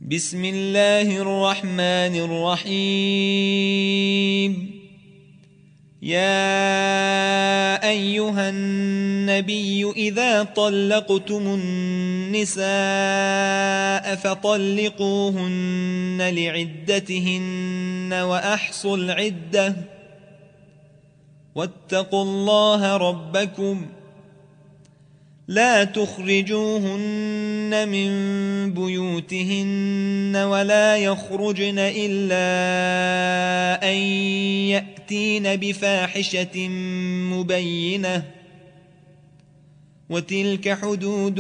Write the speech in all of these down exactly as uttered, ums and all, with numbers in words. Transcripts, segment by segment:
بسم الله الرحمن الرحيم. يا أيها النبي إذا طلقتم النساء فطلقوهن لعدتهن وأحصوا العدة واتقوا الله ربكم لا تخرجوهن من بيوتهن ولا يخرجن إلا أن يأتين بفاحشة مبينة وتلك حدود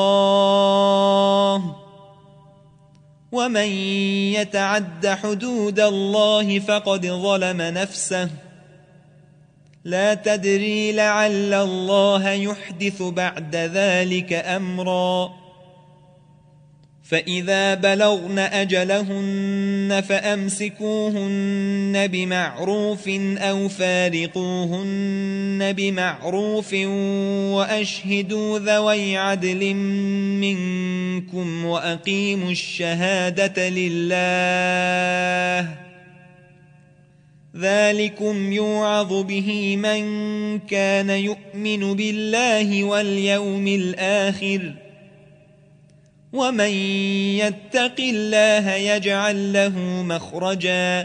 الله ومن يتعد حدود الله فقد ظلم نفسه لا تدري لعل الله يحدث بعد ذلك أمرا. فإذا بلغن أجلهن فأمسكوهن بمعروف أو فارقوهن بمعروف وأشهدوا ذوي عدل منكم وأقيموا الشهادة لله ذلكم يوعظ به من كان يؤمن بالله واليوم الآخر ومن يتق الله يجعل له مخرجا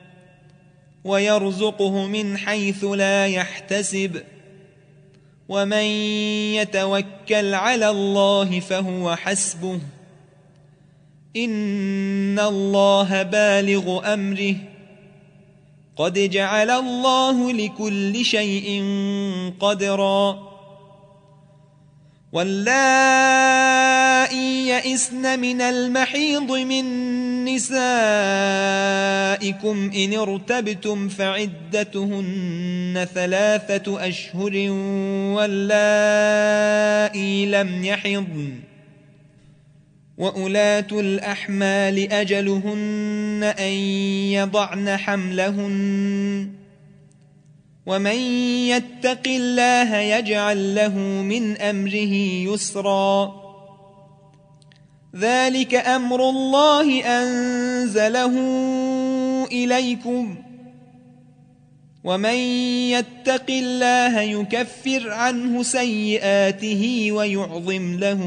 ويرزقه من حيث لا يحتسب ومن يتوكل على الله فهو حسبه إن الله بالغ أمره قد جعل الله لكل شيء قدرا. واللائي يئسن من المحيض من نسائكم إن ارتبتم فعدتهن ثلاثة أشهر واللائي لم يحضن وأولاة الأحمال أجلهن أن يضعن حملهن ومن يتق الله يجعل له من أمره يسرا. ذلك أمر الله أنزله إليكم ومن يتق الله يكفر عنه سيئاته ويعظم له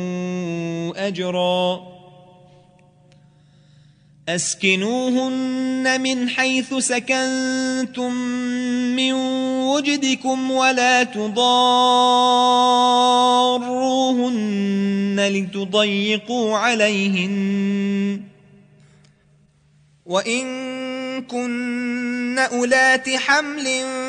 أجرا. أسكنوهن من حيث سكنتم من وجدكم ولا تضاروهن لتضيقوا عليهن وإن كن أولات حمل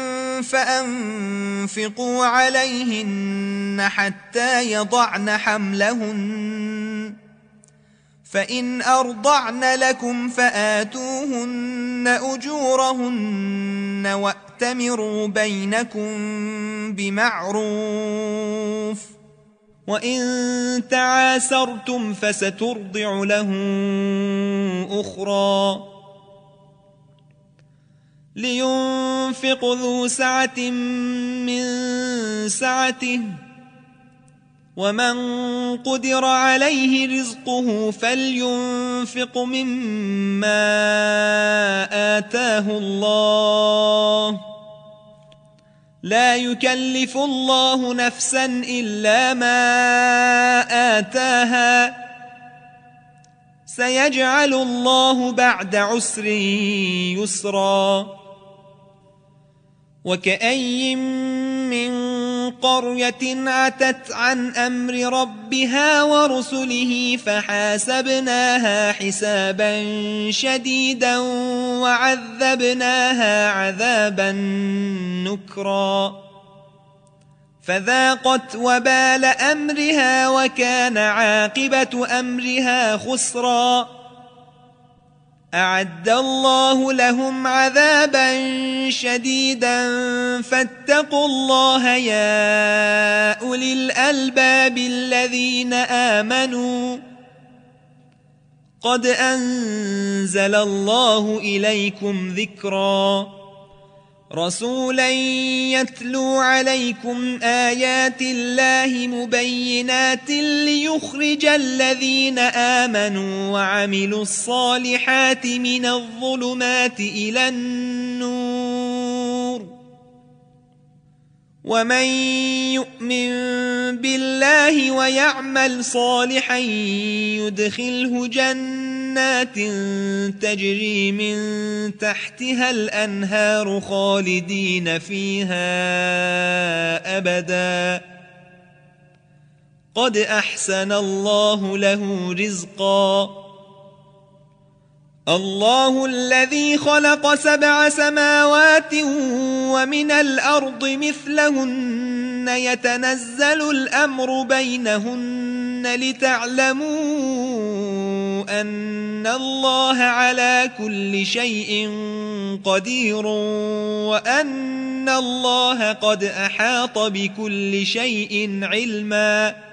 فأنفقوا عليهن حتى يضعن حملهن فإن أرضعن لكم فآتوهن أجورهن وأتمروا بينكم بمعروف وإن تعاسرتم فسترضع له أخرى. لينفق ذو سعة من سعته ومن قدر عليه رزقه فلينفق مما آتاه الله لا يكلف الله نفسا إلا ما آتاها سيجعل الله بعد عسر يسرا. وكأي من قرية عتت عن أمر ربها ورسله فحاسبناها حسابا شديدا وعذبناها عذابا نكرا فذاقت وبال أمرها وكان عاقبة أمرها خسرا. أعد الله لهم عذابا شديدا فاتقوا الله يا أولي الألباب الذين آمنوا قد أنزل الله إليكم ذكرا. رسولا يتلو عليكم آيات الله مبينات ليخرج الذين آمنوا وعملوا الصالحات من الظلمات إلى النور ومن يؤمن بالله ويعمل صالحا يدخله جنات تجري من تحتها الأنهار خالدين فيها أبدا قد أحسن الله له رزقا الله الذي خلق سبع سماوات ومن الأرض مثلهن يتنزل الأمر بينهن لتعلموا أن الله على كل شيء قدير وأن الله قد أحاط بكل شيء علما